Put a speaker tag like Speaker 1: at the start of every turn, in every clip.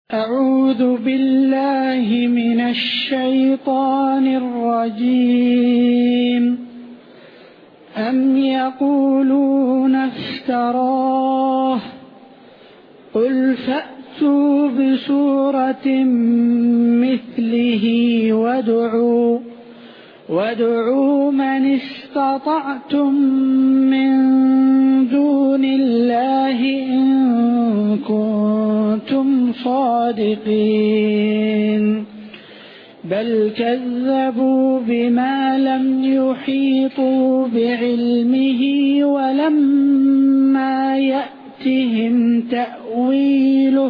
Speaker 1: أعوذ بالله من الشيطان الرجيم. أم يقولون افتراه قل فأتوا بسورة مثله وادعوا من استطعتم من دون الله إن كنتم صادقين. بل كذبوا بما لم يحيطوا بعلمه ولما يأتهم تأويله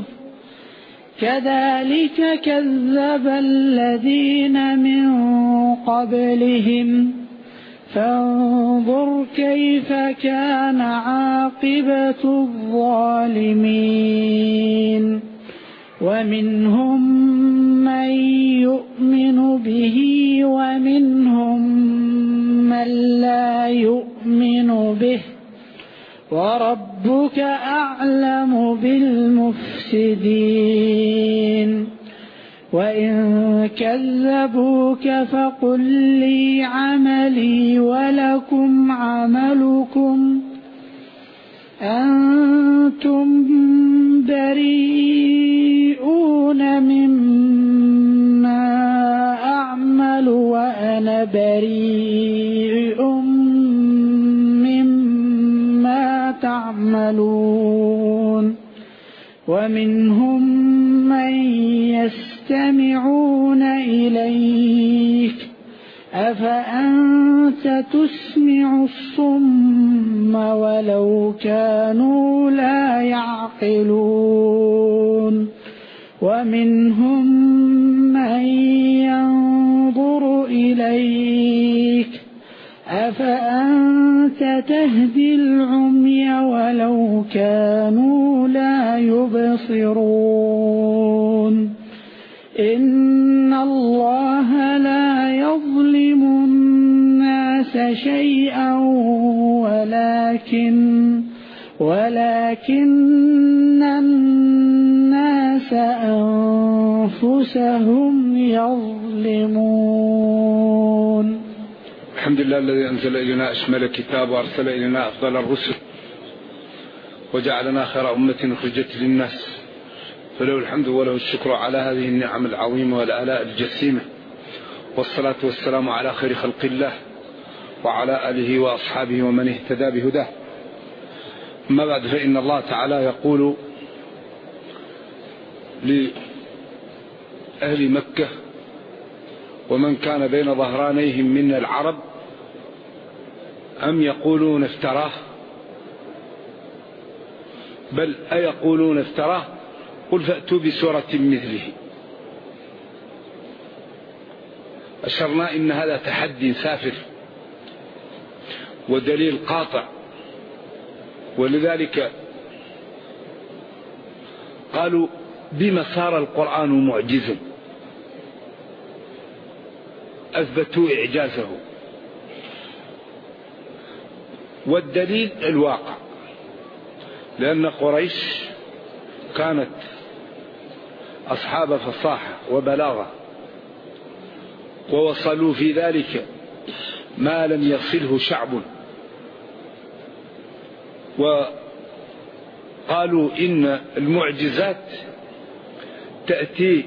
Speaker 1: كذلك كذب الذين من قبلهم فانظر كيف كان عاقبة الظالمين. ومنهم من يؤمن به ومنهم من لا يؤمن به وربك أعلم بالمفسدين. وإن كذبوك فقل لي عملي ولكم عملكم أنتم بريئون مما أعمل وأنا بريء مما تعملون. ومنهم من يستمعون إليك أفأنت تسمع الصم ولو كانوا لا يعقلون. ومنهم من ينظر إليك أفأنت تهدي العمي ولو كانوا لا يبصرون. إن الله لا يظلم الناس شيئا ولكن الناس أنفسهم يظلمون.
Speaker 2: الحمد لله الذي أنزل إلينا أشمل الكتاب وأرسل إلينا أفضل الرسل وجعلنا خير أمة أخرجت للناس، فله الحمد وله الشكر على هذه النعم العظيمة والآلاء الجسيمة، والصلاة والسلام على خير خلق الله وعلى آله وأصحابه ومن اهتدى بهداه. أما بعد، فإن الله تعالى يقول لأهل مكة ومن كان بين ظهرانيهم من العرب أم يقولون افتراه بل أيقولون افتراه قل فأتوا بسورة مثله. أشرنا إن هذا تحدي سافر ودليل قاطع، ولذلك قالوا بما صار القرآن معجزا، أثبتوا إعجازه، والدليل الواقع، لأن قريش كانت أصحاب فصاحة وبلاغة، ووصلوا في ذلك ما لم يصله شعب، وقالوا إن المعجزات تأتي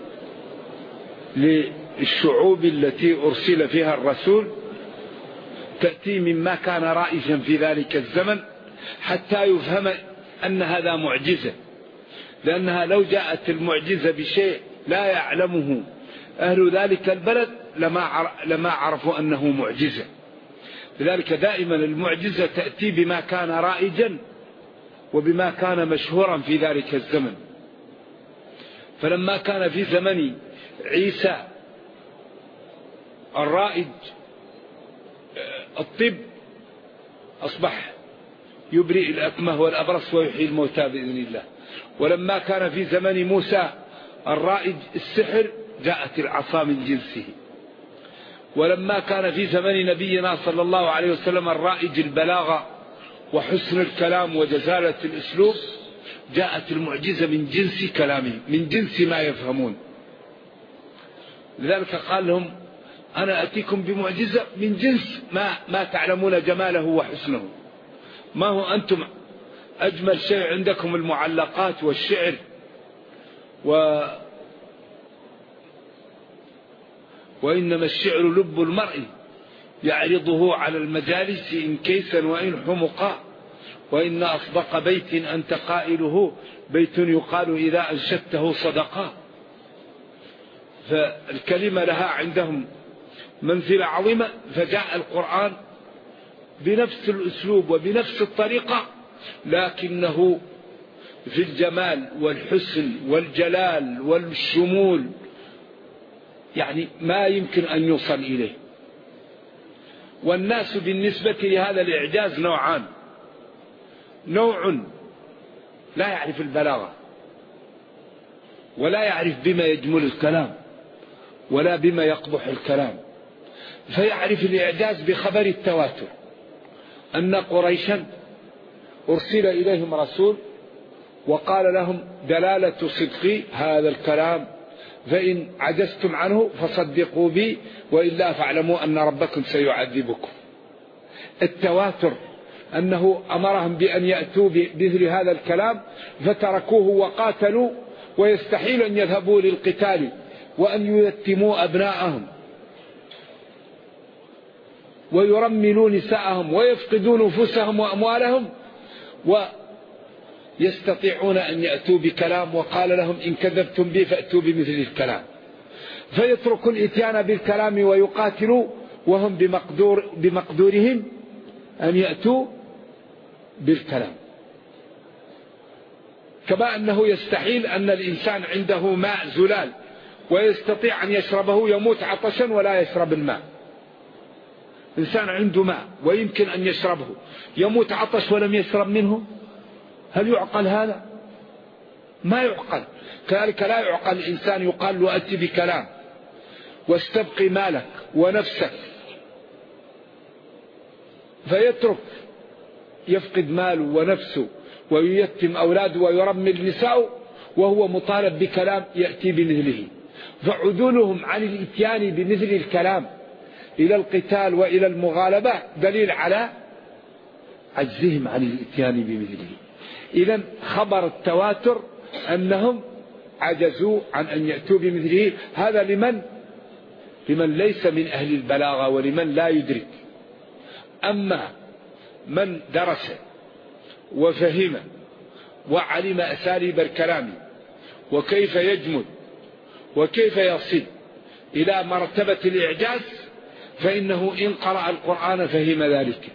Speaker 2: للشعوب التي أرسل فيها الرسول، تأتي مما كان رائجا في ذلك الزمن حتى يفهم أن هذا معجزة، لأنها لو جاءت المعجزة بشيء لا يعلمه أهل ذلك البلد لما عرفوا أنه معجزة. لذلك دائما المعجزة تأتي بما كان رائجا وبما كان مشهورا في ذلك الزمن. فلما كان في زمن عيسى الرائج الطب أصبح يبرئ الأكمه والأبرص ويحيي الموتى بإذن الله. ولما كان في زمن موسى الرائج السحر جاءت العصا من جنسه. ولما كان في زمن نبينا صلى الله عليه وسلم الرائج البلاغة وحسن الكلام وجزالة الأسلوب جاءت المعجزة من جنس كلامهم، من جنس ما يفهمون. لذلك قال لهم أنا أتيكم بمعجزة من جنس ما تعلمون جماله وحسنه. ما هو أنتم أجمل شيء عندكم المعلقات والشعر وإنما الشعر لب المرء يعرضه على المجالس إن كيسا وإن حمقا، وإن أصدق بيت أنت قائله بيت يقال إذا أنشدته صدقا. فالكلمة لها عندهم منزلة عظيمة. فجاء القرآن بنفس الأسلوب وبنفس الطريقة، لكنه في الجمال والحسن والجلال والشمول يعني ما يمكن أن يوصل إليه. والناس بالنسبة لهذا الإعجاز نوعان: نوع لا يعرف البلاغة ولا يعرف بما يجمل الكلام ولا بما يقبح الكلام، فيعرف الإعجاز بخبر التواتر أن قريشا أرسل إليهم رسول وقال لهم دلالة صدق هذا الكلام، فإن عجزتم عنه فصدقوا بي وإلا فاعلموا أن ربكم سيعذبكم. التواتر أنه أمرهم بأن يأتوا بمثل هذا الكلام فتركوه وقاتلوا، ويستحيل أن يذهبوا للقتال وأن ييتموا أبناءهم ويرملوا نساءهم ويفقدوا نفوسهم وأموالهم، ويستطيعون أن يأتوا بكلام وقال لهم إن كذبتم بي فأتوا بمثل الكلام، فيتركوا الإتيان بالكلام ويقاتلوا وهم بمقدورهم أن يأتوا بالكلام. كما أنه يستحيل أن الإنسان عنده ماء زلال ويستطيع أن يشربه يموت عطشا ولا يشرب الماء. إنسان عنده ماء ويمكن أن يشربه يموت عطش ولم يشرب منه، هل يعقل هذا؟ ما يعقل. كذلك لا يعقل الإنسان يقال له أتي بكلام واستبقي مالك ونفسك، فيترك يفقد ماله ونفسه وييتم أولاده ويرمل نساءه وهو مطالب بكلام يأتي بمثله. فعدولهم عن الإتيان بمثل الكلام إلى القتال وإلى المغالبة دليل على عجزهم عن الإتيان بمثله. إذن خبر التواتر أنهم عجزوا عن أن يأتوا بمثله. هذا لمن ليس من أهل البلاغة ولمن لا يدرك. أما من درس وفهم وعلم أساليب الكلام وكيف يجمل وكيف يصل إلى مرتبة الإعجاز فإنه إن قرأ القرآن فهم ذلك.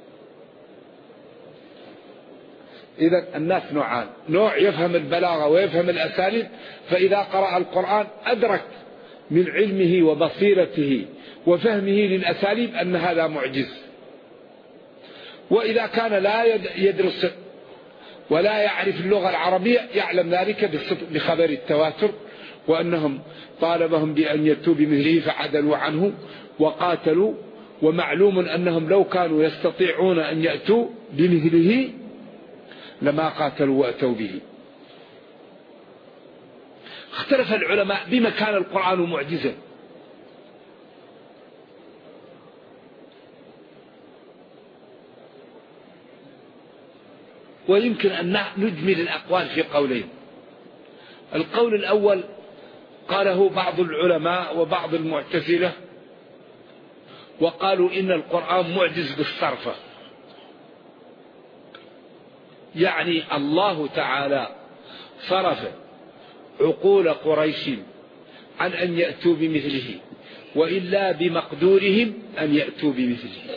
Speaker 2: إذا الناس نوعان: نوع يفهم البلاغة ويفهم الأساليب، فإذا قرأ القرآن أدرك من علمه وبصيرته وفهمه للأساليب أن هذا معجز. وإذا كان لا يدرس ولا يعرف اللغة العربية يعلم ذلك بخبر التواتر، وأنهم طالبهم بأن يأتوا بمثله فعدلوا عنه وقاتلوا. ومعلوم أنهم لو كانوا يستطيعون أن يأتوا بمثله لما قاتلوا وأتوا به. اختلف العلماء بما كان القرآن معجزا. ويمكن أن نجمل الأقوال في قولين. القول الأول قاله بعض العلماء وبعض المعتزلة وقالوا إن القرآن معجز بالصرفة، يعني الله تعالى صرف عقول قريش عن أن يأتوا بمثله وإلا بمقدورهم أن يأتوا بمثله.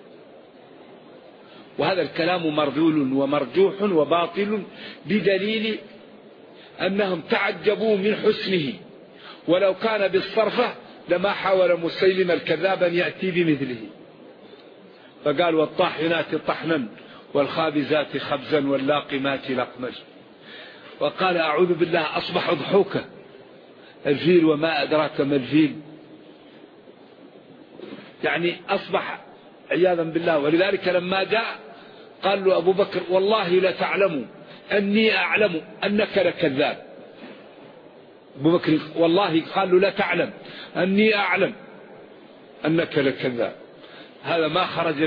Speaker 2: وهذا الكلام مرذول ومرجوح وباطل بدليل أنهم تعجبوا من حسنه، ولو كان بالصرفة لما حاول مسيلم الكذاب أن يأتي بمثله. فقال والطاحنات طحنا والخابزات خبزا واللاقمات لقما، وقال أعوذ بالله أصبح ضحوكا الفيل وما أدراك ما الفيل، يعني أصبح عياذا بالله. ولذلك لما جاء قال له أبو بكر والله لا تعلم أني أعلم أنك لكذاب. أبو بكر والله قال له لا تعلم أني أعلم أنك لكذاب. هذا ما خرج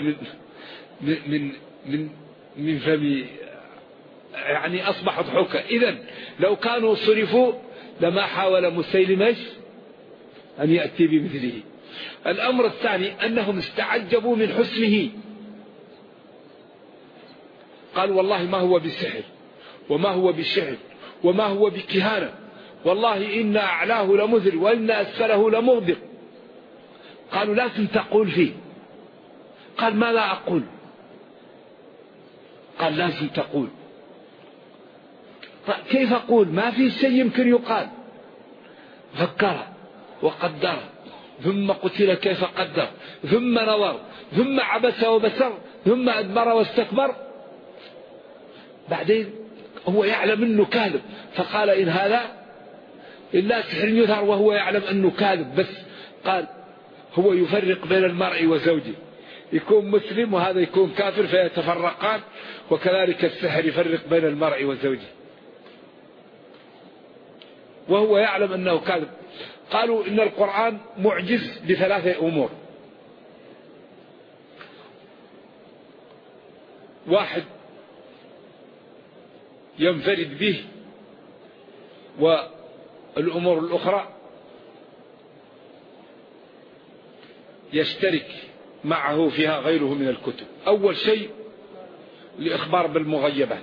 Speaker 2: من فمي، يعني أصبح ضحوكا. إذن لو كانوا صرفوا لما حاول مسيلمة أن يأتي بمثله. الأمر الثاني أنهم استعجبوا من حسنه، قال والله ما هو بسحر وما هو بشعر وما هو بكهانة، والله إن أعلاه لمذر وإن أسفله لمغدق. قالوا لكن تقول فيه. قال ما لا أقول. قال لازم تقول. كيف أقول؟ ما في شيء يمكن يقال. فكر وقدر ثم قتل كيف قدر ثم نظر ثم عبس وبسر ثم أدبر واستكبر. بعدين هو يعلم أنه كاذب، فقال إن هذا إلا سحر يظهر وهو يعلم أنه كاذب. بس قال هو يفرق بين المرء وزوجه، يكون مسلم وهذا يكون كافر فيتفرقان، وكذلك السحر يفرق بين المرء وزوجه وهو يعلم أنه كاذب. قالوا إن القرآن معجز بثلاثة أمور. واحد ينفرد به، والأمور الأخرى يشترك معه فيها غيره من الكتب. أول شيء الإخبار بالمغيبات.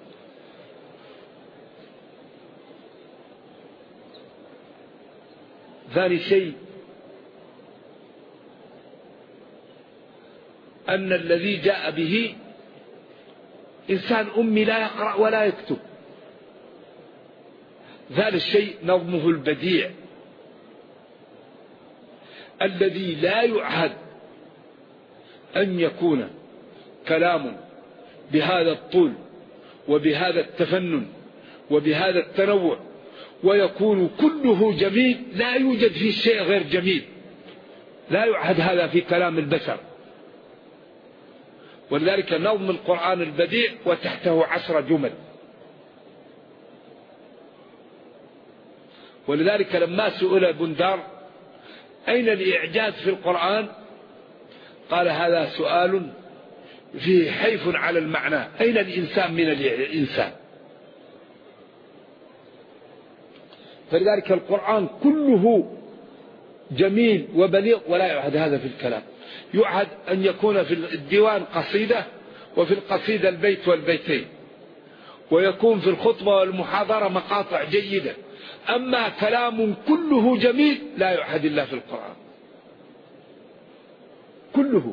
Speaker 2: ثاني شيء أن الذي جاء به إنسان أمي لا يقرأ ولا يكتب. ثالث شيء نظمه البديع الذي لا يعهد أن يكون كلام بهذا الطول وبهذا التفنن وبهذا التنوع ويكون كله جميل، لا يوجد فيه شيء غير جميل، لا يعهد هذا في كلام البشر. ولذلك نظم القرآن البديع وتحته 10 جمل. ولذلك لما سئل بندار أين الإعجاز في القرآن قال هذا سؤال فيه حيف على المعنى. أين الإنسان من الإنسان؟ فلذلك القرآن كله جميل وبليغ ولا يعهد هذا في الكلام. يعهد أن يكون في الديوان قصيدة وفي القصيدة البيت والبيتين، ويكون في الخطبة والمحاضرة مقاطع جيدة. أما كلام كله جميل لا يعهد إلا في القرآن كله.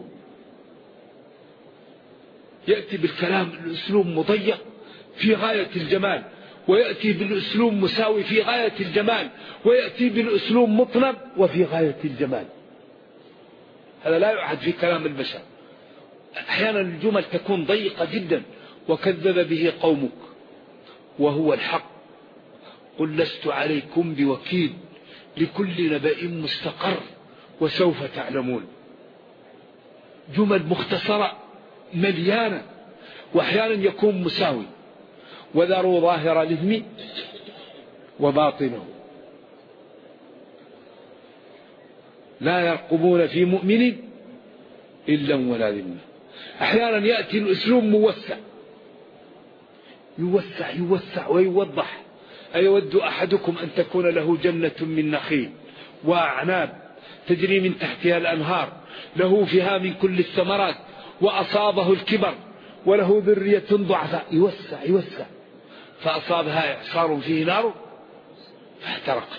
Speaker 2: يأتي بالكلام الأسلوب مضيق في غاية الجمال، ويأتي بالأسلوب مساوي في غاية الجمال، ويأتي بالأسلوب مطنب وفي غاية الجمال. هذا لا يعهد في كلام البشر. أحيانا الجمل تكون ضيقة جدا وكذب به قومك وهو الحق. قل لست عليكم بوكيل لكل نبأ مستقر وسوف تعلمون. جمل مختصرة مليانة، وأحيانا يكون مساوي. وذروا ظاهر الإثم وباطنه لا يرقبون في مؤمن إلا ولا ذمة. أحيانا يأتي الأسلوب موسع، يوسع ويوضح. أيود أحدكم أن تكون له جنة من نخيل وأعناب تجري من تحتها الأنهار له فيها من كل الثمرات وأصابه الكبر وله ذرية ضعفاء. يوسع فأصابها إعصار فيه نار فاحترقت.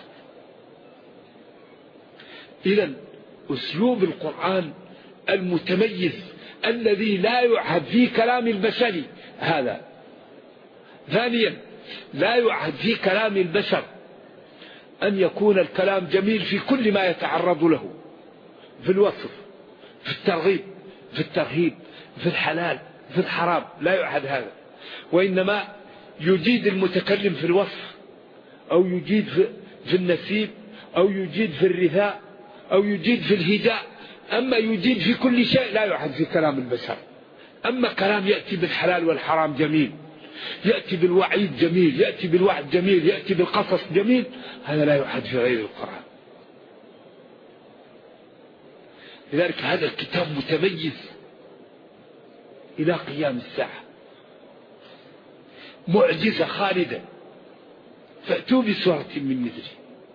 Speaker 2: إذن أسلوب القرآن المتميز الذي لا يعهد في كلام البشر هذا. ثانيا لا يعهد في كلام البشر أن يكون الكلام جميل في كل ما يتعرض له، في الوصف، في الترغيب، في الترهيب، في الحلال، في الحرام. لا يعهد هذا. وإنما يجيد المتكلم في الوصف، أو يجيد في النسيب، أو يجيد في الرثاء، أو يجيد في الهجاء. أما يجيد في كل شيء لا يعهد في كلام البشر. أما كلام يأتي بالحلال والحرام جميل، يأتي بالوعيد جميل، يأتي بالوعد جميل، يأتي بالقصص جميل، هذا لا يوحد في غير القرآن. لذلك هذا الكتاب متميز إلى قيام الساعة، معجزة خالدة. فأتوا بسورة من مثله.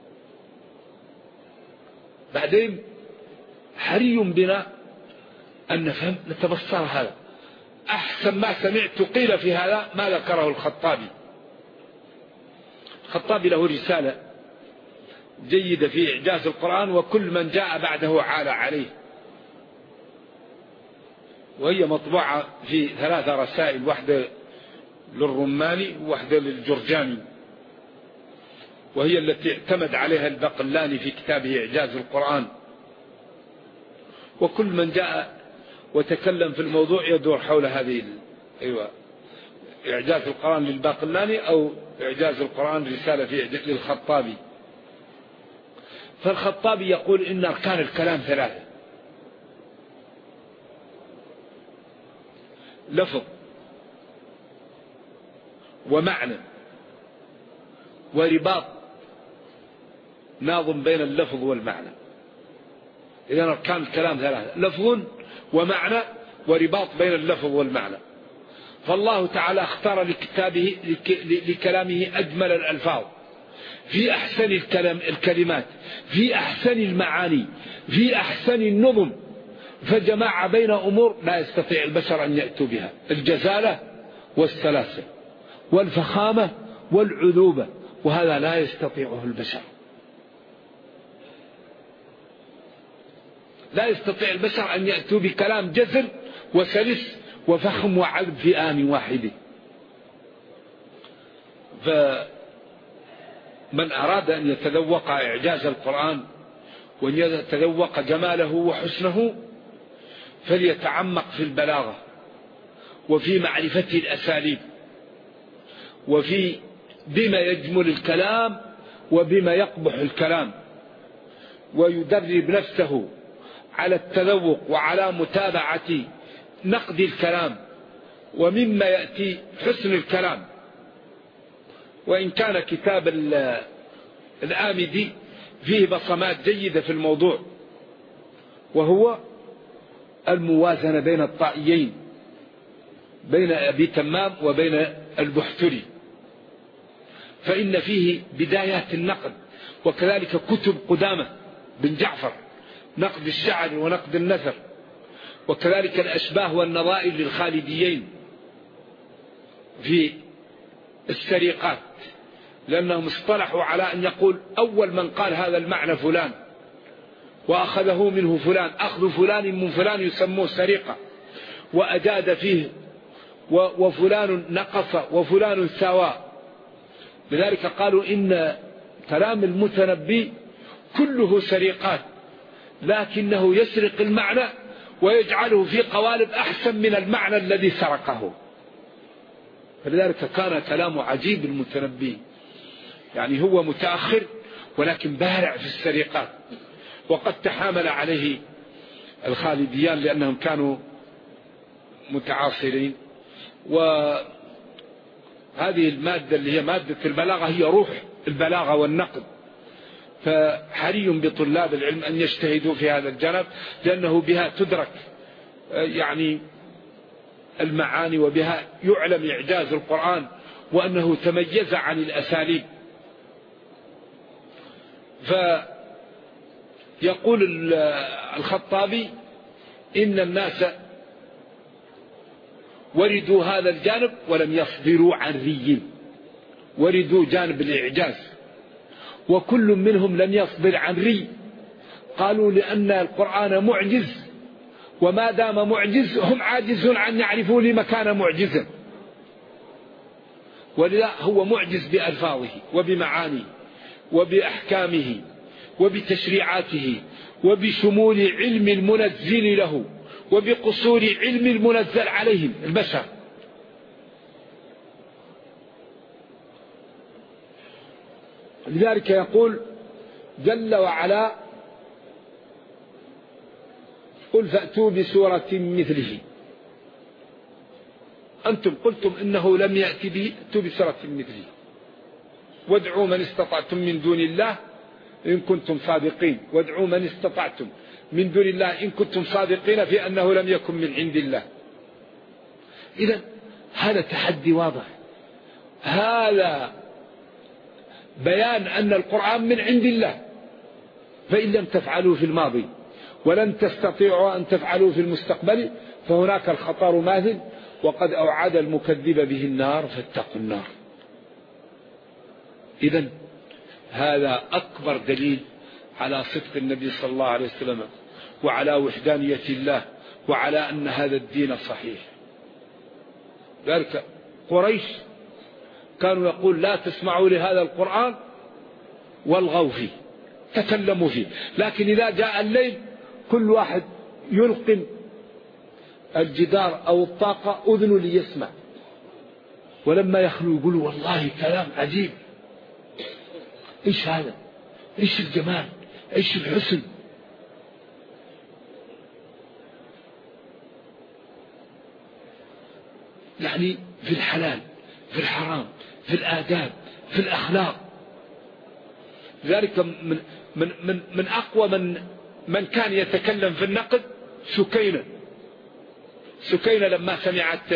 Speaker 2: بعدين حري بنا أن نفهم نتبصر هذا. أحسن ما سمعت قيل في هذا ما ذكره الخطابي. الخطابي له رسالة جيدة في إعجاز القرآن، وكل من جاء بعده عال عليه، وهي مطبوعة في 3 رسائل، واحدة للرماني وواحدة للجرجاني، وهي التي اعتمد عليها الباقلاني في كتابه إعجاز القرآن. وكل من جاء وتكلم في الموضوع يدور حول هذه إعجاز القرآن للباقلاني أو إعجاز القرآن رسالة في للخطابي. فالخطابي يقول إن أركان الكلام 3: لفظ ومعنى ورباط ناظم بين اللفظ والمعنى. إذن أركان الكلام 3: لفظ ومعنى ورباط بين اللفظ والمعنى. فالله تعالى اختار لكتابه لكلامه أجمل الألفاظ في أحسن الكلمات في أحسن المعاني في أحسن النظم، فجمع بين أمور لا يستطيع البشر أن يأتوا بها: الجزالة والسلاسة والفخامة والعذوبة، وهذا لا يستطيعه البشر. لا يستطيع البشر أن يأتوا بكلام جزل وسلس وفخم وعذب في آن واحد. فمن أراد أن يتذوق إعجاز القرآن وأن يتذوق جماله وحسنه فليتعمق في البلاغة وفي معرفة الأساليب وفي بما يجمل الكلام وبما يقبح الكلام، ويدرب نفسه على التذوق وعلى متابعة نقد الكلام ومما يأتي حسن الكلام. وإن كان كتاب الآمدي فيه بصمات جيدة في الموضوع، وهو الموازنة بين الطائيين، بين أبي تمام وبين البحتري، فإن فيه بدايات النقد. وكذلك كتب قدامة بن جعفر، نقد الشعر ونقد النثر، وكذلك الأشباه والنظائر للخالديين في السرقات، لأنهم اصطلحوا على أن يقول أول من قال هذا المعنى فلان وأخذه منه فلان، أخذ فلان من فلان يسموه سرقة، وأجاد فيه، وفلان نقص وفلان ساوى. لذلك قالوا إن كلام المتنبي كله سرقات، لكنه يسرق المعنى ويجعله في قوالب أحسن من المعنى الذي سرقه. فلذلك كان كلامه عجيب المتنبي، يعني هو متأخر ولكن بارع في السرقات. وقد تحامل عليه الخالديان لأنهم كانوا متعاصرين. وهذه المادة اللي هي مادة البلاغة هي روح البلاغة والنقد، فحري بطلاب العلم أن يجتهدوا في هذا الجانب، لأنه بها تدرك يعني المعاني، وبها يعلم إعجاز القرآن وأنه تميز عن الأساليب. فيقول الخطابي إن الناس وردوا هذا الجانب ولم يصبروا عن ري، وردوا جانب الإعجاز، وكل منهم لم يصبر عن ري. قالوا لأن القرآن معجز، وما دام معجز هم عاجزون عن يعرفوا لما كان معجزا، ولذا هو معجز بألفاظه وبمعانيه وبأحكامه وبتشريعاته وبشمول علم المنزل له وبقصور علم المنزل عليهم البشر. لذلك يقول جل وعلا: قل فأتوا بسورة مثله. أنتم قلتم إنه لم يأتي به، ائتوا بسورة مثله وادعوا من استطعتم من دون الله إن كنتم صادقين، وادعوا من استطعتم من دون الله إن كنتم صادقين في أنه لم يكن من عند الله. إذن هذا تحدي واضح، هذا بيان أن القرآن من عند الله، فإن لم تفعلوا في الماضي ولن تستطيعوا أن تفعلوا في المستقبل فهناك الخطر ماثل، وقد أوعد المكذب به النار فاتقوا النار. إذن هذا أكبر دليل على صدق النبي صلى الله عليه وسلم وعلى وحدانية الله وعلى أن هذا الدين صحيح. ذلك قريش كانوا يقول لا تسمعوا لهذا القرآن والغوا فيه، تكلموا فيه، لكن إذا جاء الليل كل واحد يلقم الجدار أو الطاقة أذن ليسمع، ولما يخلو يقولوا والله كلام عجيب، إيش هذا، إيش الجمال، إيش الحسن. يعني في الحلال، في الحرام، في الآداب، في الأخلاق. ذلك من أقوى من كان يتكلم في النقد سكينة لما سمعت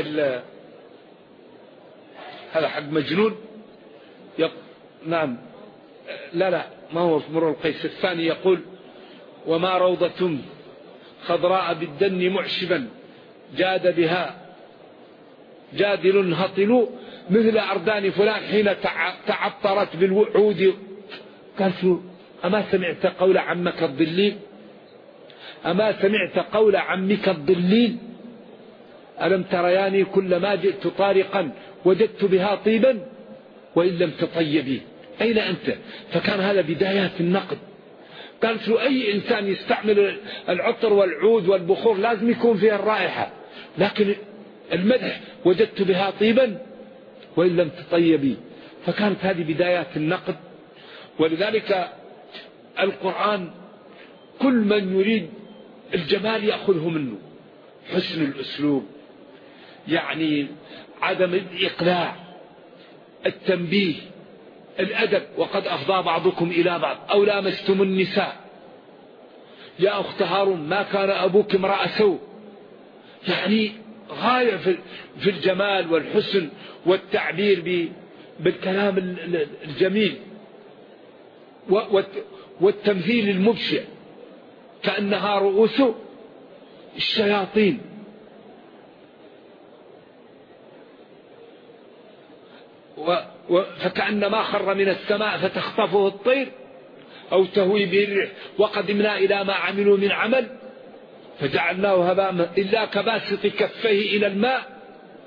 Speaker 2: هذا حق مجنون نعم لا ما هو في مرء القيس الثاني يقول وما روضة خضراء بالدن معشبا جاد بها جادل هطل مثل أردان فلان حين تعطرت بالوعود. قالت أما سمعت قول عمك الضليل، أما سمعت قول عمك الضليل، ألم ترياني كلما جئت طارقا وجدت بها طيبا وإن لم تطيبي أين أنت. فكان هذا بدايات النقد. قالت له أي إنسان يستعمل العطر والعود والبخور لازم يكون فيها الرائحة، لكن المدح وجدت بها طيبا وإن لم تطيبي. فكانت هذه بدايات النقد. ولذلك القرآن كل من يريد الجمال يأخذه منه، حسن الأسلوب، يعني عدم الإقلاع، التنبيه، الأدب. وقد أفضى بعضكم إلى بعض أو لامستم النساء يا أخت هارون ما كان أبوك امرأ سوء. يعني غاية في الجمال والحسن والتعبير بالكلام الجميل والتمثيل المبشع كأنها رؤوس الشياطين. فكأن ما خر من السماء فتخطفه الطير أو تهوي به الريح وقدمنا إلى ما عملوا من عمل فجعلناه هباء إلا كباسط كفيه إلى الماء.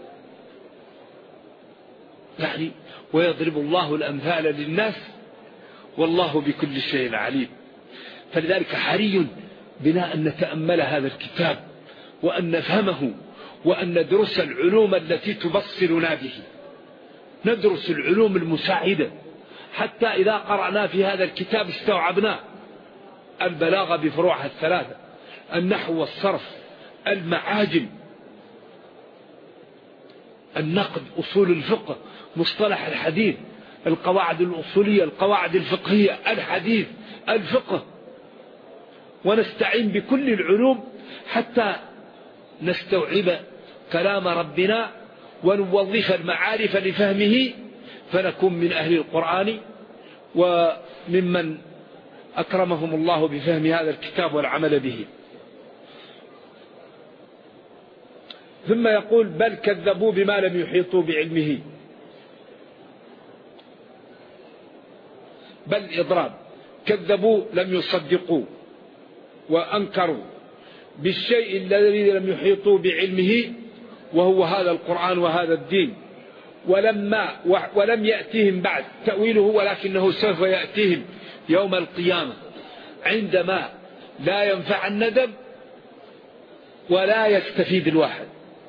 Speaker 2: يعني ويضرب الله الأمثال للناس والله بكل شيء عليم. فلذلك حري بنا أن نتأمل هذا الكتاب وأن نفهمه وأن ندرس العلوم التي تبصرنا به، ندرس العلوم المساعدة حتى إذا قرأنا في هذا الكتاب استوعبنا البلاغة بفروعها الثلاثة، النحو والصرف، المعاجم، النقد، أصول الفقه، مصطلح الحديث، القواعد الأصولية، القواعد الفقهية، الحديث، الفقه. ونستعين بكل العلوم حتى نستوعب كلام ربنا ونوظف المعارف لفهمه فنكون من أهل القرآن وممن أكرمهم الله بفهم هذا الكتاب والعمل به. ثم يقول بل كذبوا بما لم يحيطوا بعلمه. بل إضراب، كذبوا لم يصدقوا وأنكروا بالشيء الذي لم يحيطوا بعلمه وهو هذا القرآن وهذا الدين. ولم يأتيهم بعد تأويله ولكنه سوف يأتيهم يوم القيامة عندما لا ينفع الندم ولا يستفيد الواحد.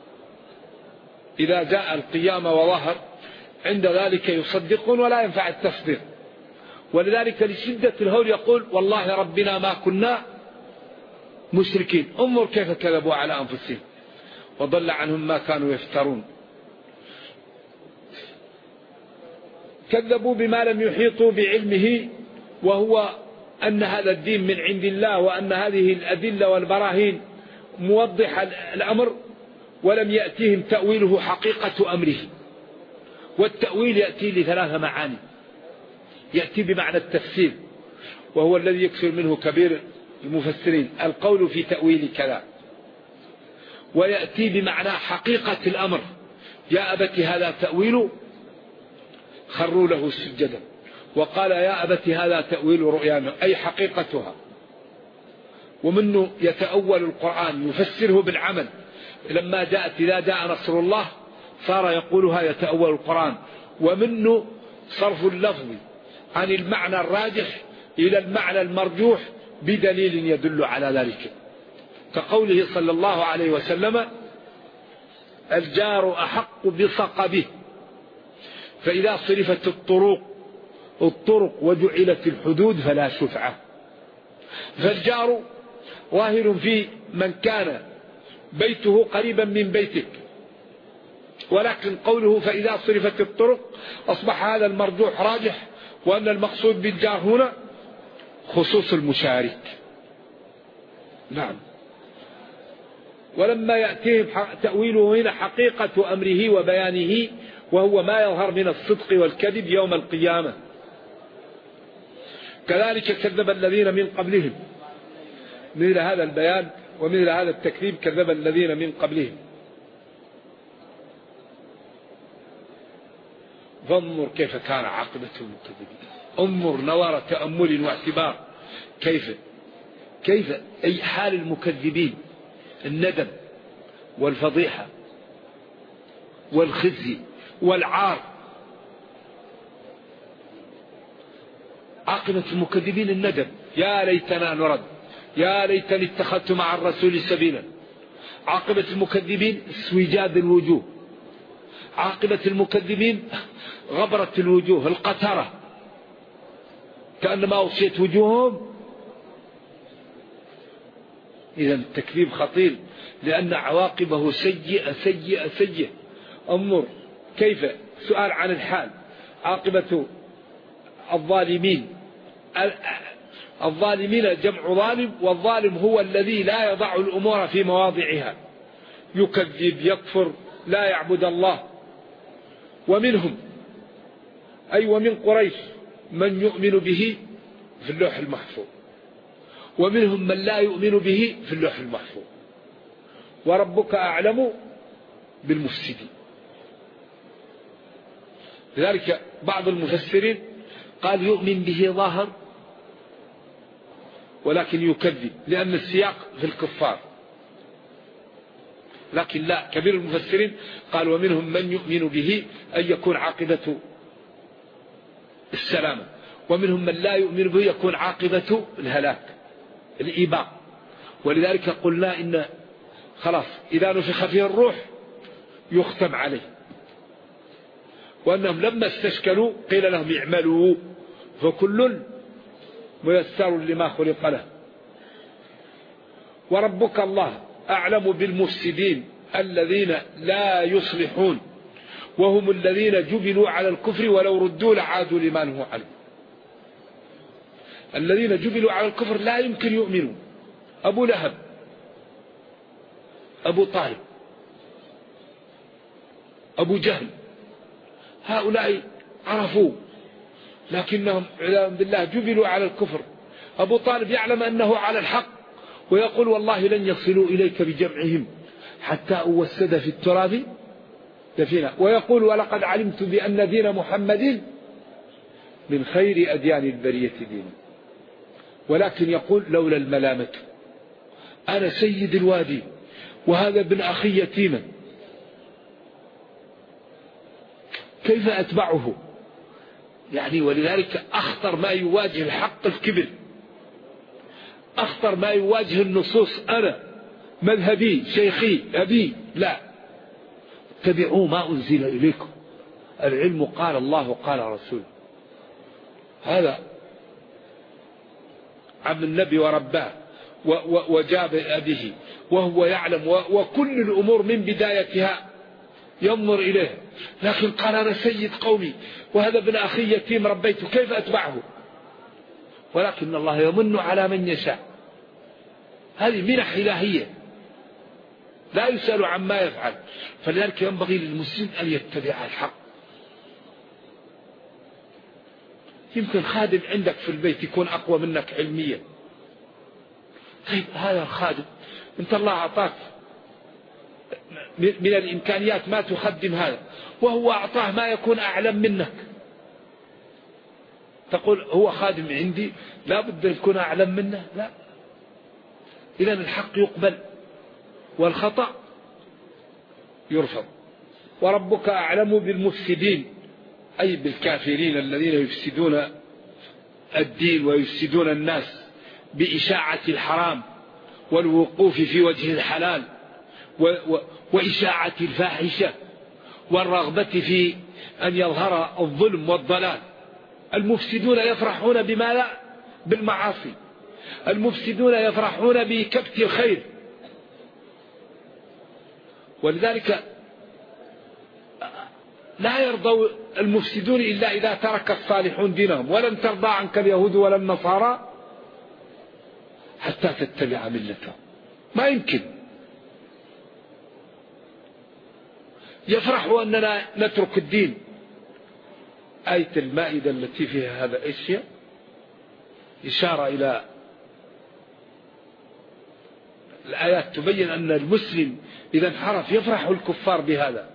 Speaker 2: إذا جاء القيامة وظهر عند ذلك يصدقون ولا ينفع التصديق. ولذلك لشدة الهول يقول والله ربنا ما كنا مشركين. انظر كيف كذبوا على أنفسهم وضل عنهم ما كانوا يفترون. كذبوا بما لم يحيطوا بعلمه، وهو أن هذا الدين من عند الله، وأن هذه الأدلة والبراهين موضح الأمر، ولم يأتيهم تأويله حقيقة أمره. والتأويل يأتي لثلاث معاني: يأتي بمعنى التفسير، وهو الذي يكثر منه كبير المفسرين، القول في تأويل كذا. ويأتي بمعنى حقيقة الأمر: يا أبت هذا تأويل، خروا له سجدا، وقال يا أبت هذا تأويل رؤيانا، أي حقيقتها. ومنه يتأول القرآن، يفسره بالعمل. لما جاءت إذا جاء نصر الله صار يقولها يتأول القرآن. ومنه صرف اللفظ عن المعنى الراجح إلى المعنى المرجوح بدليل يدل على ذلك، كقوله صلى الله عليه وسلم: الجار أحق بصقبه، فإذا صرفت الطرق وجعلت الحدود فلا شفعة. فالجار ظاهر في من كان بيته قريبا من بيتك، ولكن قوله فإذا صرفت الطرق أصبح هذا المرجوح راجح، وأن المقصود بالجار هنا خصوص المشارك. نعم. ولما يأتيهم تأويله هنا حقيقة أمره وبيانه، وهو ما يظهر من الصدق والكذب يوم القيامة. كذلك كذب الذين من قبلهم، مثل هذا البيان ومثل هذا التكذيب كذب الذين من قبلهم. فانظر كيف كان عاقبة المكذبين. انظر نظر تأمل واعتبار كيف أي حال المكذبين: الندم والفضيحة والخزي والعار. عاقبة المكذبين الندم: يا ليتنا نرد، يا ليتني اتخذت مع الرسول سبيلا. عاقبة المكذبين اسوجاد الوجوه. عاقبة المكذبين غبرة الوجوه، القترة، كأنما أغشيت وجوههم. إذا التكذيب خطير، لأن عواقبه سيئة سيئة سيئة. انظر كيف، سؤال عن الحال: عاقبة الظالمين. الظالمين جمع ظالم، والظالم هو الذي لا يضع الأمور في مواضعها، يكذب، يكفر، لا يعبد الله. ومنهم أي ومن قريش من يؤمن به في اللوح المحفوظ، ومنهم من لا يؤمن به في اللوح المحفوظ. وربك أعلم بالمفسدين. لذلك بعض المفسرين قال يؤمن به ظاهر ولكن يكذب، لأن السياق في الكفار. لكن لا، كبير المفسرين قال ومنهم من يؤمن به أن يكون عاقبة السلامة، ومنهم من لا يؤمن به يكون عاقبة الهلاك، الإيباق. ولذلك قلنا إن خلاص إذا نفخ فيه الروح يختم عليه، وأنهم لما استشكلوا قيل لهم اعملوا فكل ميسر لما خلق له. وربك الله أعلم بالمفسدين الذين لا يصلحون، وهم الذين جبلوا على الكفر ولو ردوا لعادوا لما نهوا عنه. الذين جبلوا على الكفر لا يمكن يؤمنوا: أبو لهب، أبو طالب، أبو جهل، هؤلاء عرفوا، لكنهم عياذا بالله جبلوا على الكفر. أبو طالب يعلم أنه على الحق ويقول والله لن يصلوا إليك بجمعهم حتى أوسد في التراب دفينا، ويقول ولقد علمت بأن دين محمد من خير أديان البرية دينا، ولكن يقول لولا الملامة، أنا سيد الوادي وهذا ابن أخي يتيما، كيف أتبعه؟ يعني ولذلك أخطر ما يواجه الحق الكبر، أخطر ما يواجه النصوص أنا مذهبي شيخي أبي، لا، اتبعوا ما أنزل إليكم، العلم قال الله قال رسول. هذا عم النبي ورباه وجاب أبيه وهو يعلم، وكل الأمور من بدايتها ينظر إليه، لكن قال أنا سيد قومي وهذا ابن أخي يتيم ربيته كيف أتبعه؟ ولكن الله يمن على من يشاء، هذه منح إلهية لا يسأل عما يفعل. فلذلك ينبغي للمسلم أن يتبع الحق. يمكن خادم عندك في البيت يكون أقوى منك علميا، طيب هذا الخادم أنت الله أعطاك من الإمكانيات ما تخدم هذا، وهو أعطاه ما يكون أعلم منك، تقول هو خادم عندي لا بد أن يكون أعلم منه؟ لا. إذن الحق يقبل والخطأ يرفض. وربك أعلم بالمفسدين، أي بالكافرين الذين يفسدون الدين ويفسدون الناس بإشاعة الحرام والوقوف في وجه الحلال وإشاعة الفاحشة والرغبة في أن يظهر الظلم والضلال. المفسدون يفرحون بما لا بالمعاصي، المفسدون يفرحون بكبت الخير. ولذلك لا يرضى المفسدون إلا إذا ترك الصالحون دينهم. ولن ترضى عنك اليهود ولا النصارى حتى تتبع ملتهم، ما يمكن. يفرحوا أننا نترك الدين. آية المائدة التي فيها هذا الأشياء إشارة إلى الآيات تبين أن المسلم إذا انحرف يفرح الكفار بهذا.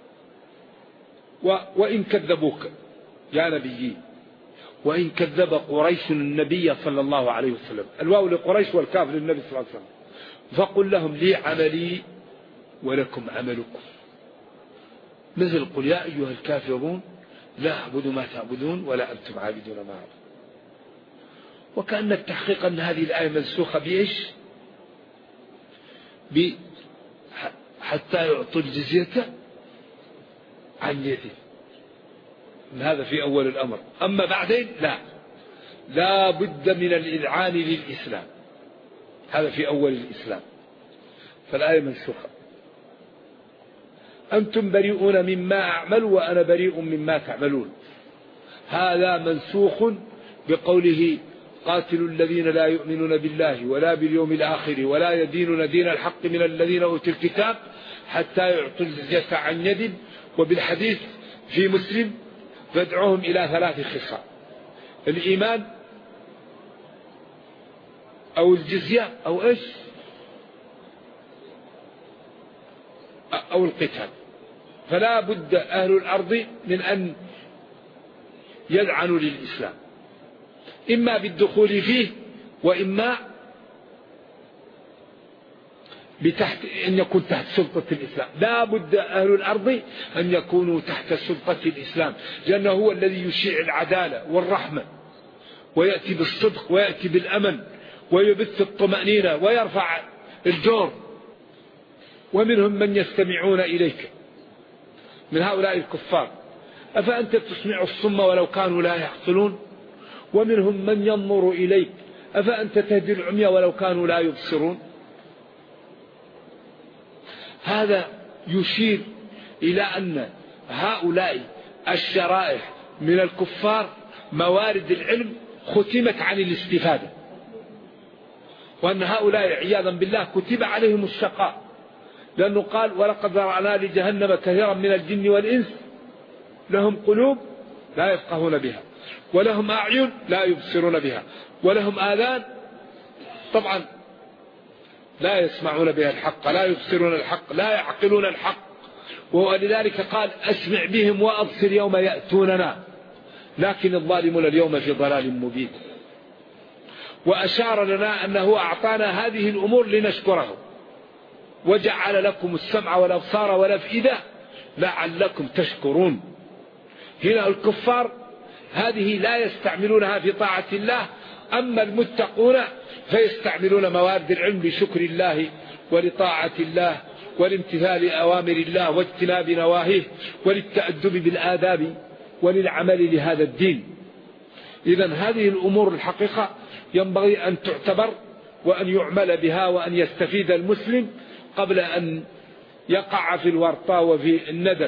Speaker 2: وإن كذبوك يا نبي، وإن كذب قريش النبي صلى الله عليه وسلم، الواو لقريش والكاف للنبي صلى الله عليه وسلم، فقل لهم لي عملي ولكم عملكم، مثل قل يا أيها الكافرون لا أعبد ما تعبدون ولا أنتم عابدون ما أعبد. وكأن التحقيق أن هذه الآية منسوخة بإيش؟ حتى يعطوا الجزية عن يده. هذا في أول الأمر. أما بعدين لا بد من الإذعان للإسلام، هذا في أول الإسلام. فالآية منسوخة. أنتم بريئون مما أعمل وأنا بريء مما تعملون، هذا منسوخ بقوله قاتلوا الذين لا يؤمنون بالله ولا باليوم الآخر ولا يدينون دين الحق من الذين أوتوا الكتاب حتى يعطوا الجزية عن يد. وبالحديث في مسلم فادعوهم إلى 3 خصال: الإيمان أو الجزية أو إيش أو القتال. فلا بد أهل الأرض من أن يذعنوا للإسلام، إما بالدخول فيه وإما أن يكون تحت سلطة الإسلام. لا بد أهل الأرض أن يكونوا تحت سلطة الإسلام، لأنه هو الذي يشيع العدالة والرحمة ويأتي بالصدق ويأتي بالأمن ويبث الطمأنينة ويرفع الجور. ومنهم من يستمعون إليك من هؤلاء الكفار، أفأنت تسمع الصم ولو كانوا لا يعقلون؟ ومنهم من ينظر إليك، أفأنت تهدي العمي ولو كانوا لا يبصرون؟ هذا يشير إلى أن هؤلاء الشرائح من الكفار موارد العلم ختمت عن الاستفادة، وأن هؤلاء عياذا بالله كتب عليهم الشقاء، لأنه قال ولقد ذرأنا لجهنم كثيرا من الجن والإنس لهم قلوب لا يفقهون بها ولهم أعين لا يبصرون بها ولهم آذان طبعا لا يسمعون بها الحق لا يبصرون الحق لا يعقلون الحق. ولذلك قال أسمع بهم وأبصر يوم يأتوننا لكن الظالمون اليوم في ضلال مبين. وأشار لنا أنه أعطانا هذه الأمور لنشكره، وجعل لكم السمع والأبصار والأفئدة لعلكم تشكرون. هنا الكفار هذه لا يستعملونها في طاعة الله، أما المتقون فيستعملون موارد العلم لشكر الله ولطاعة الله ولامتثال أوامر الله واجتناب نواهيه وللتأدب بالآداب وللعمل لهذا الدين. إذن هذه الأمور الحقيقة ينبغي أن تعتبر وأن يعمل بها وأن يستفيد المسلم قبل أن يقع في الورطة وفي الندم.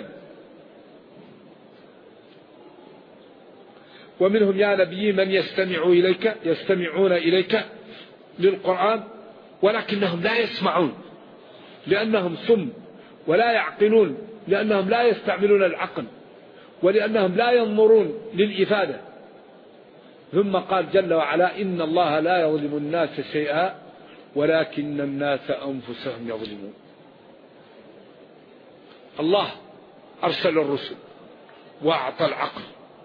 Speaker 2: ومنهم يا نبي من يستمعون إليك للقرآن ولكنهم لا يسمعون لأنهم صم، ولا يعقلون لأنهم لا يستعملون العقل، ولأنهم لا ينظرون للإفادة. ثم قال جل وعلا إن الله لا يظلم الناس شيئا ولكن الناس أنفسهم يظلمون. الله أرسل الرسل وأعطى العقل،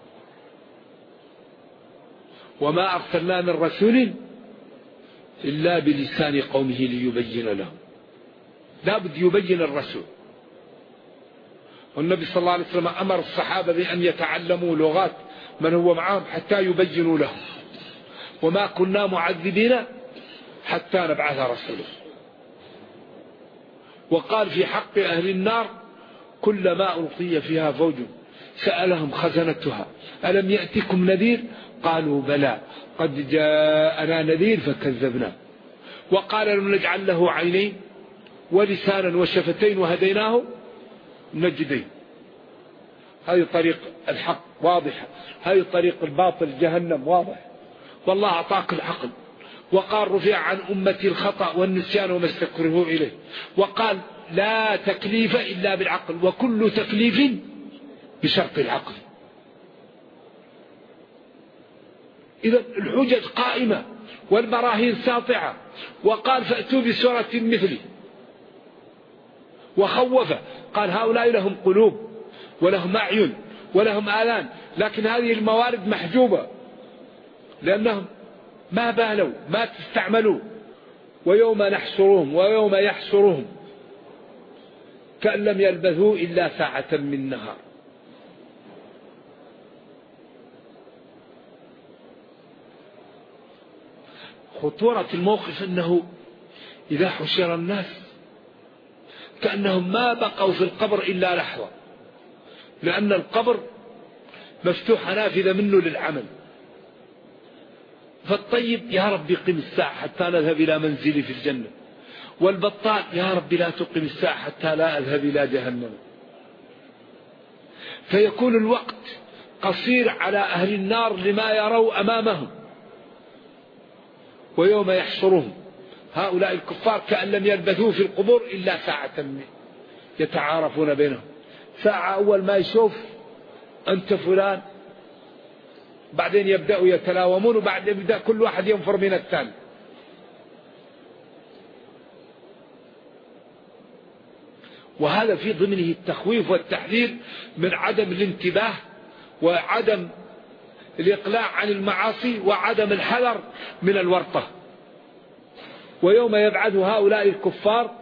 Speaker 2: وما أرسلنا من رسول إلا بلسان قومه ليبين لهم. لا بد يبين الرسول. والنبي صلى الله عليه وسلم أمر الصحابة بأن يتعلموا لغات من هو معهم حتى يبينوا لهم، وما كنا معذبين حتى نبعث رسولا. وقال في حق أهل النار كلما ألقي فيها فوج سألهم خزنتها ألم يأتكم نذير قالوا بلى قد جاءنا نذير فكذبنا. وقال لم نجعل له عينين ولسانا وشفتين وهديناه النجدين. هذه طريق الحق واضحة، هذه طريق الباطل جهنم واضح. والله أعطاك العقل، وقال رفع عن أمتي الخطأ والنسيان وما استكرهوا إليه، وقال لا تكليف إلا بالعقل، وكل تكليف بشرط العقل. إذا الحجج قائمة والبراهين ساطعة. وقال فأتوا بسورة مثله، وخوف قال هؤلاء لهم قلوب ولهم أعين ولهم آذان، لكن هذه الموارد محجوبة لأنهم ما بالوا ما تستعملوا. ويوم نحشرهم ويوم يحشرهم كأن لم يلبثوا إلا ساعة من نهار. خطورة الموقف أنه إذا حشر الناس كأنهم ما بقوا في القبر إلا لحظة، لأن القبر مفتوح نافذة منه للعمل. فالطيب يا رب قم الساعة حتى نذهب إلى منزلي في الجنة، والبطال يا رب لا تقم الساعة حتى لا أذهب إلى جهنم. فيكون الوقت قصير على أهل النار لما يروا أمامهم. ويوم يحشرهم هؤلاء الكفار كأن لم يلبثوا في القبور إلا ساعة يتعارفون بينهم. ساعة أول ما يشوف أنت فلان، بعدين يبدأوا يتلاومون، وبعدين يبدأ كل واحد ينفر من الثاني. وهذا في ضمنه التخويف والتحذير من عدم الانتباه وعدم الإقلاع عن المعاصي وعدم الحذر من الورطة. ويوم يبعث هؤلاء الكفار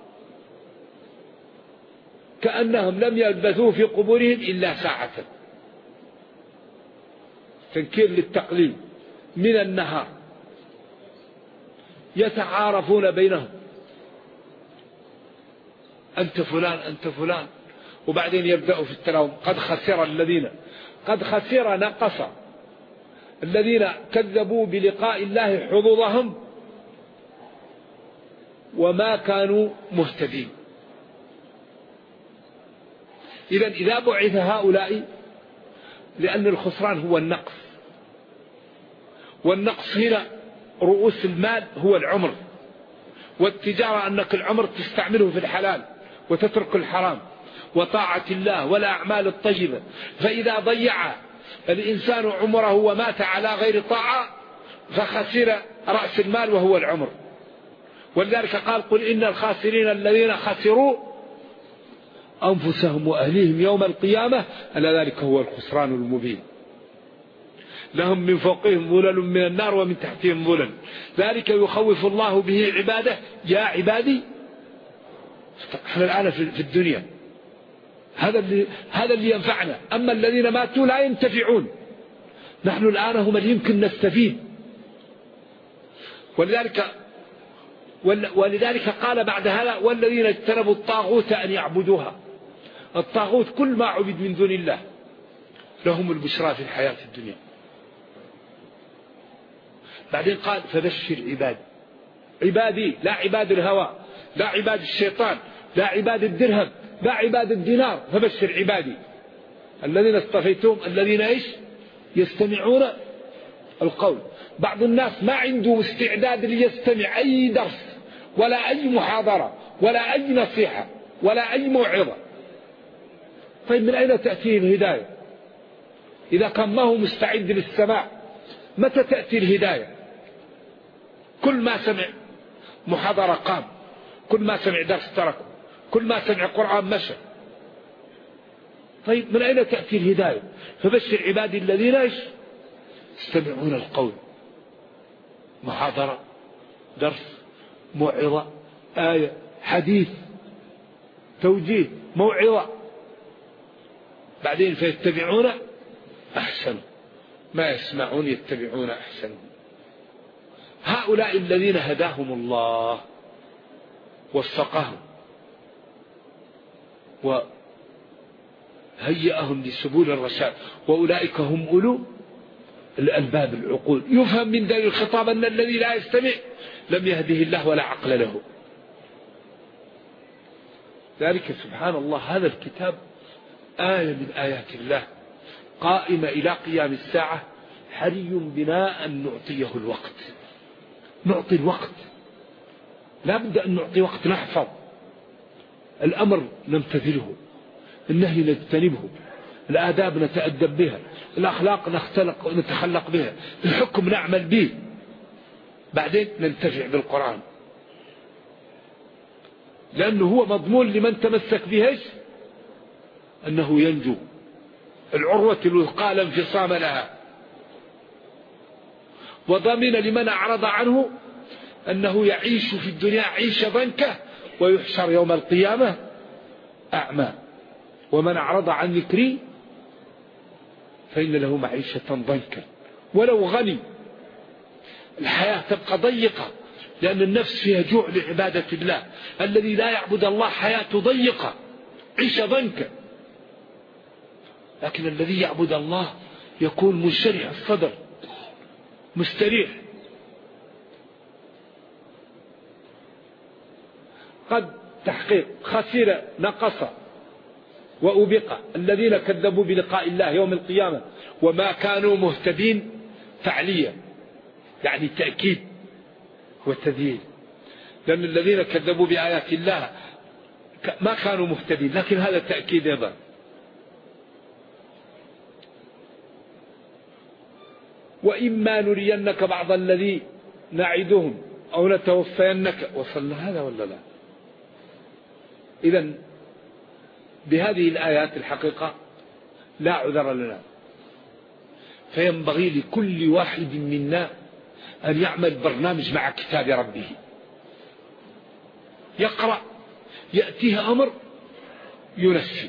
Speaker 2: كأنهم لم يلبثوا في قبورهم إلا ساعة، تنكير للتقليل من النهار، يتعارفون بينهم أنت فلان أنت فلان، وبعدين يبدأوا في التلاوم. قد خسر نقص الذين كذبوا بلقاء الله حظوظهم وما كانوا مهتدين. إذا بعث هؤلاء لأن الخسران هو النقص، والنقص هنا رؤوس المال هو العمر، والتجارة أنك العمر تستعمله في الحلال وتترك الحرام وطاعة الله والأعمال الطيبة. فإذا ضيع الإنسان عمره ومات على غير طاعة فخسر رأس المال وهو العمر. ولذلك قال قل إن الخاسرين الذين خسروا أنفسهم وأهليهم يوم القيامة ألا ذلك هو الخسران المبين. لهم من فوقهم ظلل من النار ومن تحتهم ظلل ذلك يخوف الله به عباده يا عبادي. احنا الآن في الدنيا هذا اللي ينفعنا، أما الذين ماتوا لا ينتفعون. نحن الآن هم اللي يمكن نستفيد. ولذلك قال بعد هذا والذين اجتنبوا الطاغوت أن يعبدوها. الطاغوت كل ما عبد من دون الله لهم البشرى في الحياة الدنيا. بعدين قال فبشر عبادي لا عباد الهوى لا عباد الشيطان، لا عباد الدرهم لا عباد الدينار، فبشر عبادي الذين اصطفيتهم الذين إيش يستمعون القول. بعض الناس ما عنده استعداد ليستمع أي درس ولا أي محاضرة ولا أي نصيحة ولا أي موعظة. طيب من أين تأتيه الهداية إذا كان ما هو مستعد للسماع؟ متى تأتي الهداية؟ كل ما سمع محاضرة قام، كل ما سمع درس تركه، كل ما سمع قرآن مشى. طيب من أين تأتي الهداية؟ فبشر عبادي الذين إيش يستمعون القول، محاضرة درس موعظة آية حديث توجيه موعظة، بعدين فيتبعون أحسن ما يسمعون يتبعون أحسن. هؤلاء الذين هداهم الله وفقهم وهيئهم لسبل الرشاد، وأولئك هم أولو الألباب العقول. يفهم من ذلك الخطاب أن الذي لا يستمع لم يهده الله ولا عقل له. ذلك سبحان الله هذا الكتاب آية من آيات الله قائمة إلى قيام الساعة. حري بنا أن نعطيه الوقت، نعطي الوقت، لا بد أن نعطي وقت، نحفظ الأمر نمتثله، النهي نجتنبه، الآداب نتأدب بها، الأخلاق نتخلق بها، الحكم نعمل به، بعدين ننتفع بالقرآن، لأنه هو مضمون لمن تمسك به أنه ينجو. العروة الوثقى لا انفصام لها، وضامن لمن أعرض عنه أنه يعيش في الدنيا عيش ضنكه ويحشر يوم القيامة أعمى. ومن أعرض عن ذكري فإن له معيشة ضنكا ولو غني. الحياة تبقى ضيقة لأن النفس فيها جوع لعبادة الله. الذي لا يعبد الله حياته ضيقة عيشة ضنكا، لكن الذي يعبد الله يكون منشرح الصدر مستريح. قد تحقيق خسر نقص وأبق الذين كذبوا بلقاء الله يوم القيامة وما كانوا مهتدين. فعليا يعني تأكيد وتذييل، لأن الذين كذبوا بآيات الله ما كانوا مهتدين، لكن هذا تأكيد أيضا. وإما نرينك بعض الذي نعدهم أو نتوفينك. وصلنا هذا ولا لا؟ إذن بهذه الآيات الحقيقة لا عذر لنا، فينبغي لكل واحد منا أن يعمل برنامج مع كتاب ربه. يقرأ يأتيه أمر ينفي،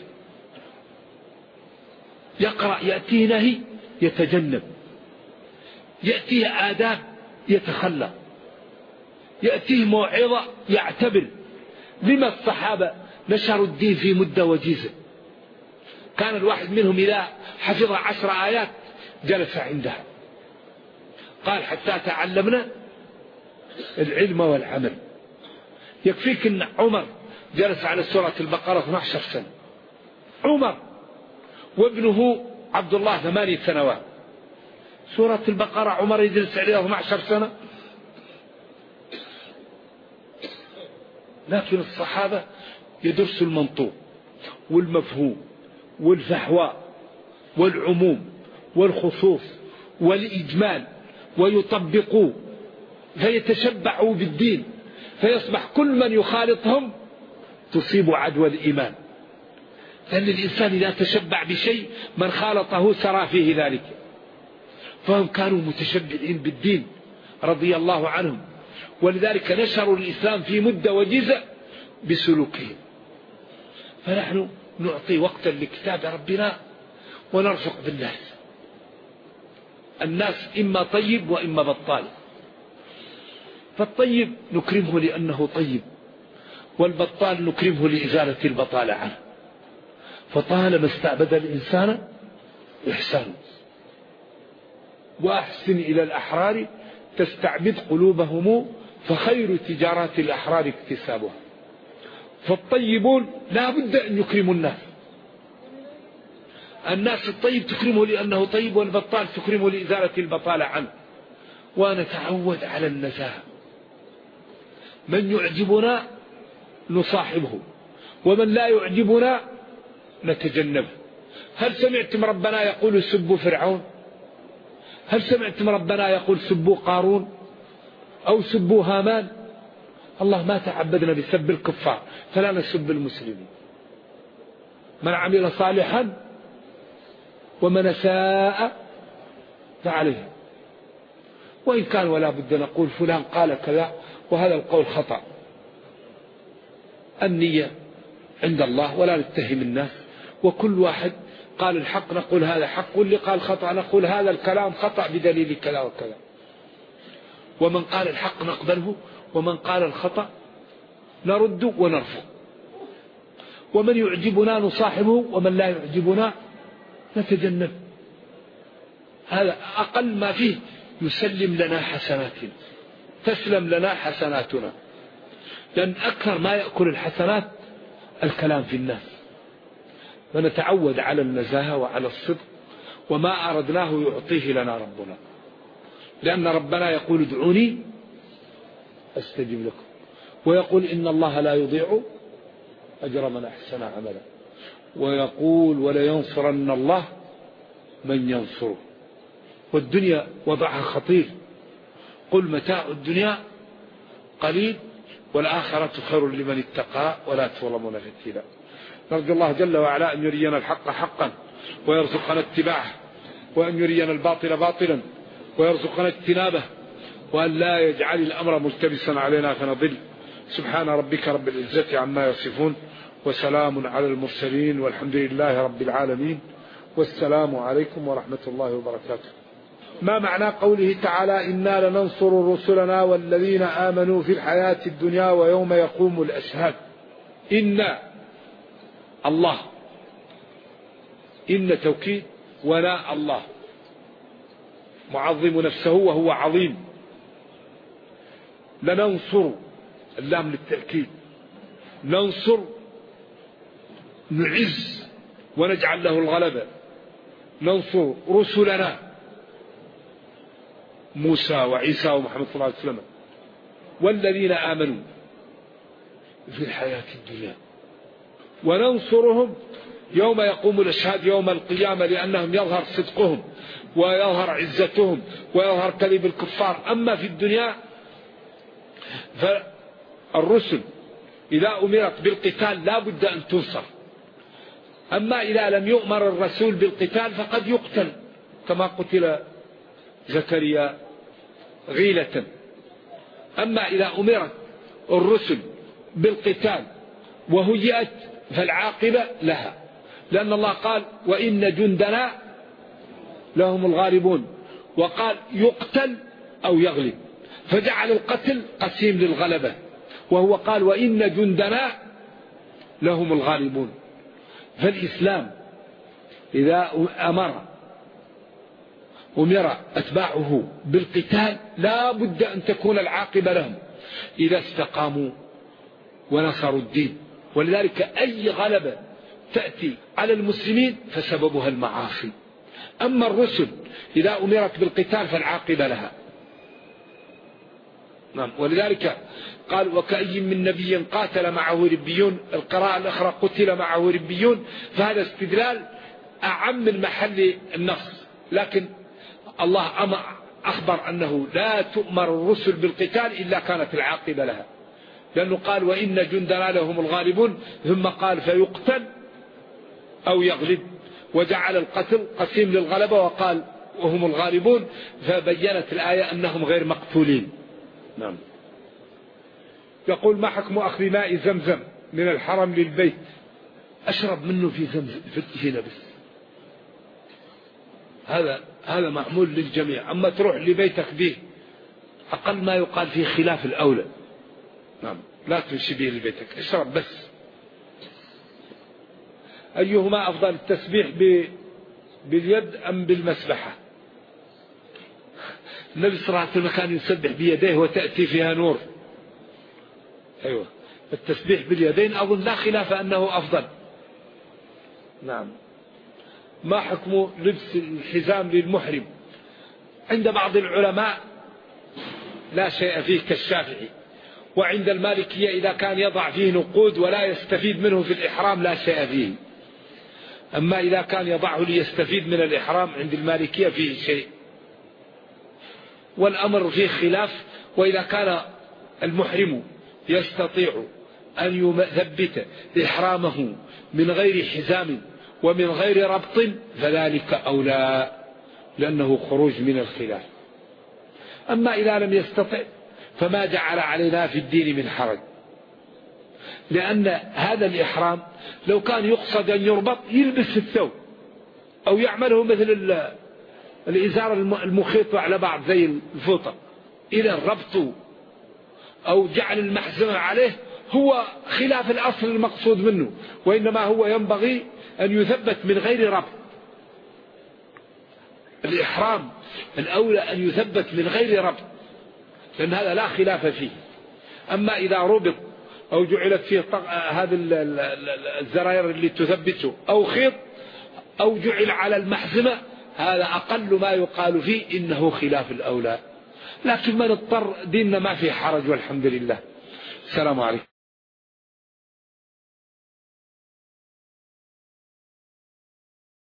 Speaker 2: يقرأ يأتيه نهي يتجنب، يأتيه آداب يتخلى، يأتيه موعظة يعتبر. لما الصحابة نشروا الدين في مدة وجيزة؟ كان الواحد منهم إذا حفظ 10 آيات جلس عندها، قال حتى تعلمنا العلم والعمل. يكفيك أن عمر جلس على سورة البقرة 12 سنة، عمر وابنه عبد الله 8 سنوات. سورة البقرة عمر يجلس عليها 12 سنة. لكن الصحابة يدرسوا المنطوق والمفهوم والفحوى والعموم والخصوص والإجمال ويطبقوا، فيتشبعوا بالدين، فيصبح كل من يخالطهم تصيب عدوى الإيمان. لأن الإنسان إذا تشبع بشيء من خالطه سرى فيه ذلك. فهم كانوا متشبعين بالدين رضي الله عنهم، ولذلك نشروا الإسلام في مدة وجيزة بسلوكهم. فنحن نعطي وقتا لكتاب ربنا ونرفق بالناس. الناس إما طيب وإما بطال. فالطيب نكرمه لأنه طيب، والبطال نكرمه لإزالة البطالة عنه. فطالما استعبد الإنسان إحسانه. وأحسن إلى الأحرار تستعبد قلوبهم، فخير تجارات الأحرار اكتسابها. فالطيبون لا بد أن يكرموا الناس الطيب تكرمه لأنه طيب، والبطال تكرمه لإزالة البطالة عنه. ونتعود على النزاهة. من يعجبنا نصاحبه، ومن لا يعجبنا نتجنبه. هل سمعتم ربنا يقول سبوا فرعون؟ هل سمعتم ربنا يقول سبوا قارون أو سبوا هامان؟ الله ما تعبدنا بسب الكفار، فلا نسب المسلمين. من عمل صالحا ومن ساء فعليه. وإن كان ولا بد نقول فلان قال كذا وهذا القول خطأ. النية عند الله ولا نتهم الناس، وكل واحد قال الحق نقول هذا حق، واللي قال خطأ نقول هذا الكلام خطأ بدليل كذا وكذا. ومن قال الحق نقبله، ومن قال الخطأ نرد ونرفض. ومن يعجبنا نصاحبه، ومن لا يعجبنا نتجنب. هذا أقل ما فيه يسلم لنا حسناتنا، تسلم لنا حسناتنا. لأن أكثر ما يأكل الحسنات الكلام في الناس. ونتعود على النزاهة وعلى الصدق، وما أردناه يعطيه لنا ربنا، لأن ربنا يقول ادعوني أستجب لكم، ويقول إن الله لا يضيع أجر من أحسن عملا، ويقول ولينصرن الله من ينصره. والدنيا وضعها خطير. قل متاع الدنيا قليل والآخرة خير لمن اتقى ولا تظلمون فتيلا. نرجو الله جل وعلا أن يرينا الحق حقا ويرزقنا اتباعه، وأن يرينا الباطل باطلا ويرزقنا اجتنابه، وأن لا يجعل الأمر ملتبسا علينا فنضل. سبحان ربك رب العزة عما يصفون، وسلام على المرسلين، والحمد لله رب العالمين، والسلام عليكم ورحمة الله وبركاته. ما معنى قوله تعالى إنا لننصر رسلنا والذين آمنوا في الحياة الدنيا ويوم يقوم الأشهاد؟ إن الله، إن توكيد، ولا الله معظم نفسه وهو عظيم. لننصر، اللام للتأكيد، ننصر نعز ونجعل له الغلبة. ننصر رسلنا موسى وعيسى ومحمد صلى الله عليه وسلم، والذين آمنوا في الحياة الدنيا، وننصرهم يوم يقوم الأشهاد يوم القيامة، لأنهم يظهر صدقهم ويظهر عزتهم ويظهر كذب الكفار. أما في الدنيا فالرسل إذا أمرت بالقتال لا بد أن تنصر، أما إذا لم يؤمر الرسول بالقتال فقد يقتل، كما قتل زكريا غيلة. أما إذا أمرت الرسل بالقتال وهيئت فالعاقبة لها، لأن الله قال وإن جندنا لهم الغالبون، وقال يقتل أو يغلب، فجعل القتل قسيم للغلبة، وهو قال وإن جندنا لهم الغالبون. فالإسلام إذا أمر أتباعه بالقتال لا بد أن تكون العاقبة لهم إذا استقاموا ونصروا الدين. ولذلك أي غلبة تأتي على المسلمين فسببها المعاصي. أما الرسل إذا أمرت بالقتال فالعاقبة لها. نعم. ولذلك قال وكأي من نبي قاتل معه ربيون، القراءة الأخرى قتل معه ربيون، فهذا استدلال أعم من محل النص. لكن الله أخبر أنه لا تؤمر الرسل بالقتال إلا كانت العاقبة لها، لأنه قال وإن جندنا لهم الغالبون، ثم قال فيقتل أو يغلب، وجعل القتل قسيم للغلبة وقال وهم الغالبون، فبينت الآية أنهم غير مقتولين. نعم. يقول ما حكم أخذ ماء زمزم من الحرم للبيت؟ أشرب منه في زمزم هنا بس، هذا معمول للجميع. أما تروح لبيتك به أقل ما يقال فيه خلاف الأولى. نعم. لا تمشي به لبيتك، اشرب بس. أيهما أفضل، التسبيح باليد أم بالمسبحة؟ النبي صلى الله عليه وسلم كان يسبح بيديه وتأتي فيها نور. أيوة. التسبيح باليدين أظن لا خلاف أنه أفضل. نعم. ما حكم لبس الحزام للمحرم؟ عند بعض العلماء لا شيء فيه كالشافعي، وعند المالكية إذا كان يضع فيه نقود ولا يستفيد منه في الإحرام لا شيء فيه. أما إذا كان يضعه ليستفيد من الإحرام عند المالكية فيه شيء، والأمر فيه خلاف. وإذا كان المحرم يستطيع أن يثبت إحرامه من غير حزام ومن غير ربط فذلك أولى، لأنه خروج من الخلاف. أما إذا لم يستطع فما جعل علينا في الدين من حرج، لأن هذا الإحرام لو كان يقصد أن يربط يلبس الثوب أو يعمله مثل الإزار المخيط على بعض زي الفوطة. إذا الربط أو جعل المحزمة عليه هو خلاف الأصل المقصود منه، وإنما هو ينبغي أن يثبت من غير ربط. الإحرام الأولى أن يثبت من غير ربط، لأن هذا لا خلاف فيه. أما إذا ربط أو جعلت فيه هذا الزراير اللي تثبته أو خيط أو جعل على المحزمة، هذا أقل ما يقال فيه إنه خلاف الأولى. لكن من اضطر ديننا ما فيه حرج والحمد لله. السلام عليكم.